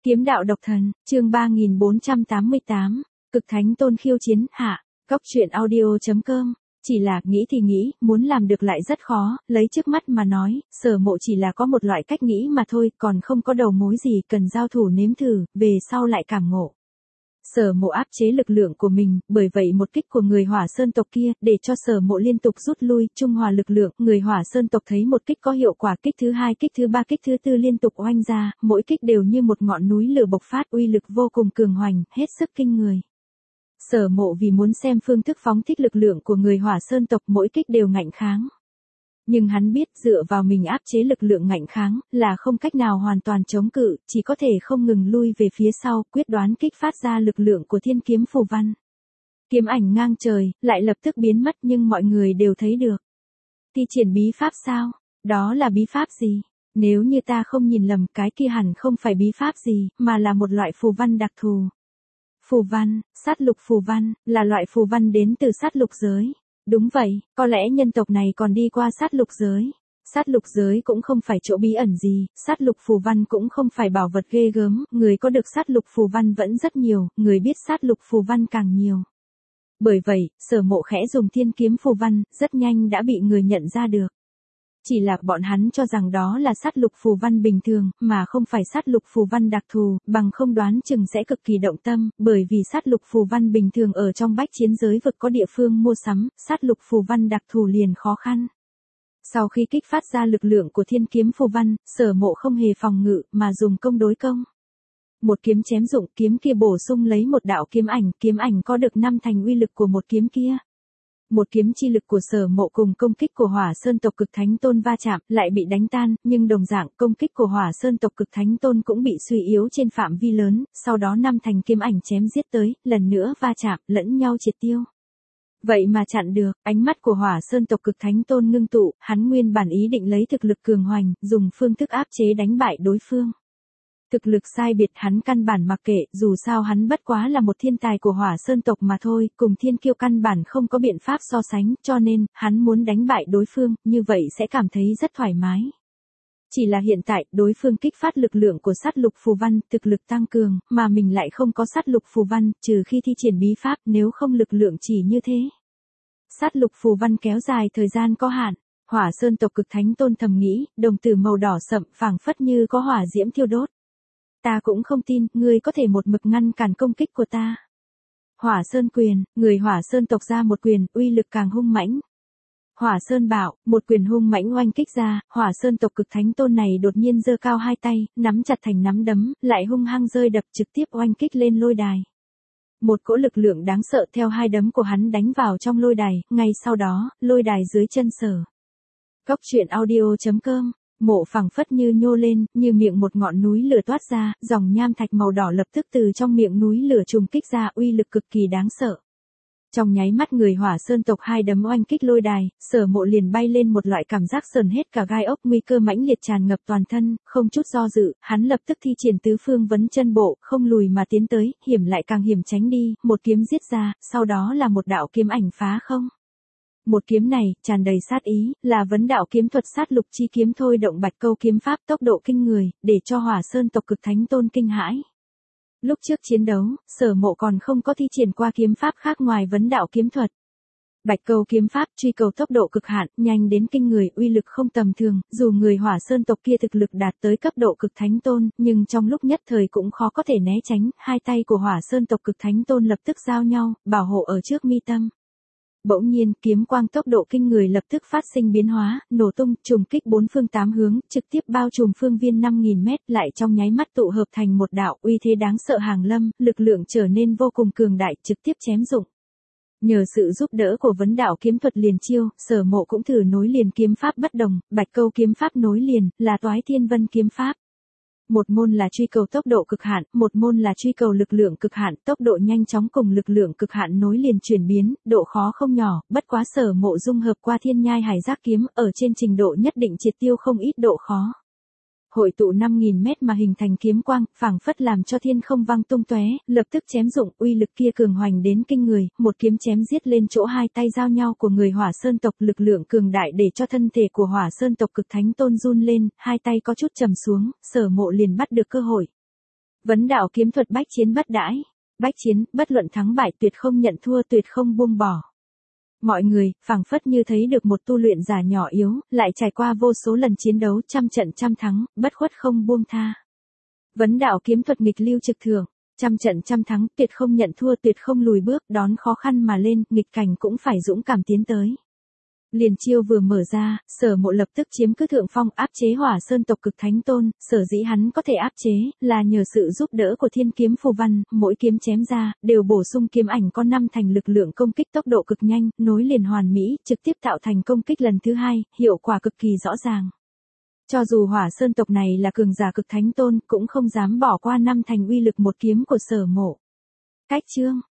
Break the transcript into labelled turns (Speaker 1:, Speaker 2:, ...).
Speaker 1: Kiếm đạo độc thần, chương 3488, Cực Thánh Tôn khiêu chiến, hạ. Góc truyện audio.com. Chỉ là, nghĩ thì nghĩ, muốn làm được lại rất khó, lấy trước mắt mà nói, Sở Mộ chỉ là có một loại cách nghĩ mà thôi, còn không có đầu mối gì, cần giao thủ nếm thử, về sau lại cảm ngộ. Sở Mộ áp chế lực lượng của mình, bởi vậy một kích của người Hỏa Sơn tộc kia, để cho Sở Mộ liên tục rút lui, trung hòa lực lượng, người Hỏa Sơn tộc thấy một kích có hiệu quả, kích thứ hai, kích thứ ba, kích thứ tư liên tục oanh ra, mỗi kích đều như một ngọn núi lửa bộc phát, uy lực vô cùng cường hoành, hết sức kinh người. Sở Mộ vì muốn xem phương thức phóng thích lực lượng của người Hỏa Sơn tộc, mỗi kích đều ngạnh kháng. Nhưng hắn biết dựa vào mình áp chế lực lượng ngạnh kháng, là không cách nào hoàn toàn chống cự, chỉ có thể không ngừng lui về phía sau, quyết đoán kích phát ra lực lượng của thiên kiếm phù văn. Kiếm ảnh ngang trời, lại lập tức biến mất nhưng mọi người đều thấy được. Thi triển bí pháp sao? Đó là bí pháp gì? Nếu như ta không nhìn lầm, cái kia hẳn không phải bí pháp gì, mà là một loại phù văn đặc thù. Phù văn, sát lục phù văn, là loại phù văn đến từ sát lục giới. Đúng vậy, có lẽ nhân tộc này còn đi qua sát lục giới. Sát lục giới cũng không phải chỗ bí ẩn gì, sát lục phù văn cũng không phải bảo vật ghê gớm, người có được sát lục phù văn vẫn rất nhiều, người biết sát lục phù văn càng nhiều. Bởi vậy, Sở Mộ khẽ dùng thiên kiếm phù văn, rất nhanh đã bị người nhận ra được. Chỉ là bọn hắn cho rằng đó là sát lục phù văn bình thường, mà không phải sát lục phù văn đặc thù, bằng không đoán chừng sẽ cực kỳ động tâm, bởi vì sát lục phù văn bình thường ở trong bách chiến giới vực có địa phương mua sắm, sát lục phù văn đặc thù liền khó khăn. Sau khi kích phát ra lực lượng của thiên kiếm phù văn, Sở Mộ không hề phòng ngự, mà dùng công đối công. Một kiếm chém dụng, kiếm kia bổ sung lấy một đạo kiếm ảnh có được 5 thành uy lực của một kiếm kia. Một kiếm chi lực của Sở Mộ cùng công kích của Hỏa Sơn tộc Cực Thánh Tôn va chạm, lại bị đánh tan, nhưng đồng dạng, công kích của Hỏa Sơn tộc Cực Thánh Tôn cũng bị suy yếu trên phạm vi lớn, sau đó 5 thành kiếm ảnh chém giết tới, lần nữa va chạm, lẫn nhau triệt tiêu. Vậy mà chặn được, ánh mắt của Hỏa Sơn tộc Cực Thánh Tôn ngưng tụ, hắn nguyên bản ý định lấy thực lực cường hoành, dùng phương thức áp chế đánh bại đối phương. Thực lực sai biệt hắn căn bản mặc kệ, dù sao hắn bất quá là một thiên tài của Hỏa Sơn tộc mà thôi, cùng thiên kiêu căn bản không có biện pháp so sánh, cho nên, hắn muốn đánh bại đối phương, như vậy sẽ cảm thấy rất thoải mái. Chỉ là hiện tại, đối phương kích phát lực lượng của sát lục phù văn, thực lực tăng cường, mà mình lại không có sát lục phù văn, trừ khi thi triển bí pháp, nếu không lực lượng chỉ như thế. Sát lục phù văn kéo dài thời gian có hạn. Hỏa Sơn tộc Cực Thánh Tôn thầm nghĩ, đồng tử màu đỏ sậm, phảng phất như có hỏa diễm thiêu đốt. Ta cũng không tin, ngươi có thể một mực ngăn cản công kích của ta. Hỏa Sơn quyền, người Hỏa Sơn tộc ra một quyền, uy lực càng hung mãnh. Hỏa Sơn bảo, một quyền hung mãnh oanh kích ra, Hỏa Sơn tộc Cực Thánh Tôn này đột nhiên giơ cao hai tay, nắm chặt thành nắm đấm, lại hung hăng rơi đập trực tiếp oanh kích lên lôi đài. Một cỗ lực lượng đáng sợ theo hai đấm của hắn đánh vào trong lôi đài, ngay sau đó, lôi đài dưới chân Sở. Góc truyện audio.com. Mộ phẳng phất như nhô lên, như miệng một ngọn núi lửa toát ra, dòng nham thạch màu đỏ lập tức từ trong miệng núi lửa trùng kích ra, uy lực cực kỳ đáng sợ. Trong nháy mắt người Hỏa Sơn tộc hai đấm oanh kích lôi đài, Sở Mộ liền bay lên một loại cảm giác sờn hết cả gai ốc, nguy cơ mãnh liệt tràn ngập toàn thân, không chút do dự, hắn lập tức thi triển tứ phương vấn chân bộ, không lùi mà tiến tới, hiểm lại càng hiểm tránh đi, một kiếm giết ra, sau đó là một đạo kiếm ảnh phá không. Một kiếm này, tràn đầy sát ý, là vấn đạo kiếm thuật sát lục chi kiếm thôi động Bạch Câu kiếm pháp tốc độ kinh người, để cho Hỏa Sơn tộc Cực Thánh Tôn kinh hãi. Lúc trước chiến đấu, Sở Mộ còn không có thi triển qua kiếm pháp khác ngoài vấn đạo kiếm thuật. Bạch Câu kiếm pháp truy cầu tốc độ cực hạn, nhanh đến kinh người, uy lực không tầm thường, dù người Hỏa Sơn tộc kia thực lực đạt tới cấp độ Cực Thánh Tôn, nhưng trong lúc nhất thời cũng khó có thể né tránh, hai tay của Hỏa Sơn tộc Cực Thánh Tôn lập tức giao nhau, bảo hộ ở trước mi tâm. Bỗng nhiên, kiếm quang tốc độ kinh người lập tức phát sinh biến hóa, nổ tung, trùng kích bốn phương tám hướng, trực tiếp bao trùm phương viên 5.000 mét, lại trong nháy mắt tụ hợp thành một đạo uy thế đáng sợ hàng lâm, lực lượng trở nên vô cùng cường đại, trực tiếp chém dụng. Nhờ sự giúp đỡ của vấn đạo kiếm thuật liền chiêu, Sở Mộ cũng thử nối liền kiếm pháp bất đồng, Bạch Câu kiếm pháp nối liền, là Toái Thiên Vân kiếm pháp. Một môn là truy cầu tốc độ cực hạn, một môn là truy cầu lực lượng cực hạn, tốc độ nhanh chóng cùng lực lượng cực hạn nối liền chuyển biến, độ khó không nhỏ, bất quá Sở Mộ dung hợp qua Thiên Nhai Hải Giác kiếm, ở trên trình độ nhất định triệt tiêu không ít độ khó. Hội tụ 5.000 mét mà hình thành kiếm quang, phảng phất làm cho thiên không vang tung tóe, lập tức chém dụng, uy lực kia cường hoành đến kinh người, một kiếm chém giết lên chỗ hai tay giao nhau của người Hỏa Sơn tộc, lực lượng cường đại để cho thân thể của Hỏa Sơn tộc Cực Thánh Tôn run lên, hai tay có chút trầm xuống, Sở Mộ liền bắt được cơ hội. Vấn đạo kiếm thuật bách chiến bất đãi. Bách chiến, bất luận thắng bại, tuyệt không nhận thua, tuyệt không buông bỏ. Mọi người, phảng phất như thấy được một tu luyện giả nhỏ yếu, lại trải qua vô số lần chiến đấu, trăm trận trăm thắng, bất khuất không buông tha. Vấn đạo kiếm thuật nghịch lưu trực thượng, trăm trận trăm thắng, tuyệt không nhận thua, tuyệt không lùi bước, đón khó khăn mà lên, nghịch cảnh cũng phải dũng cảm tiến tới. Liền chiêu vừa mở ra, Sở Mộ lập tức chiếm cứ thượng phong, áp chế Hỏa Sơn tộc Cực Thánh Tôn. Sở dĩ hắn có thể áp chế, là nhờ sự giúp đỡ của Thiên Kiếm Phù Văn, mỗi kiếm chém ra, đều bổ sung kiếm ảnh con năm thành lực lượng công kích tốc độ cực nhanh, nối liền hoàn mỹ, trực tiếp tạo thành công kích lần thứ hai, hiệu quả cực kỳ rõ ràng. Cho dù Hỏa Sơn tộc này là cường giả Cực Thánh Tôn, cũng không dám bỏ qua năm thành uy lực một kiếm của Sở Mộ. Cách chương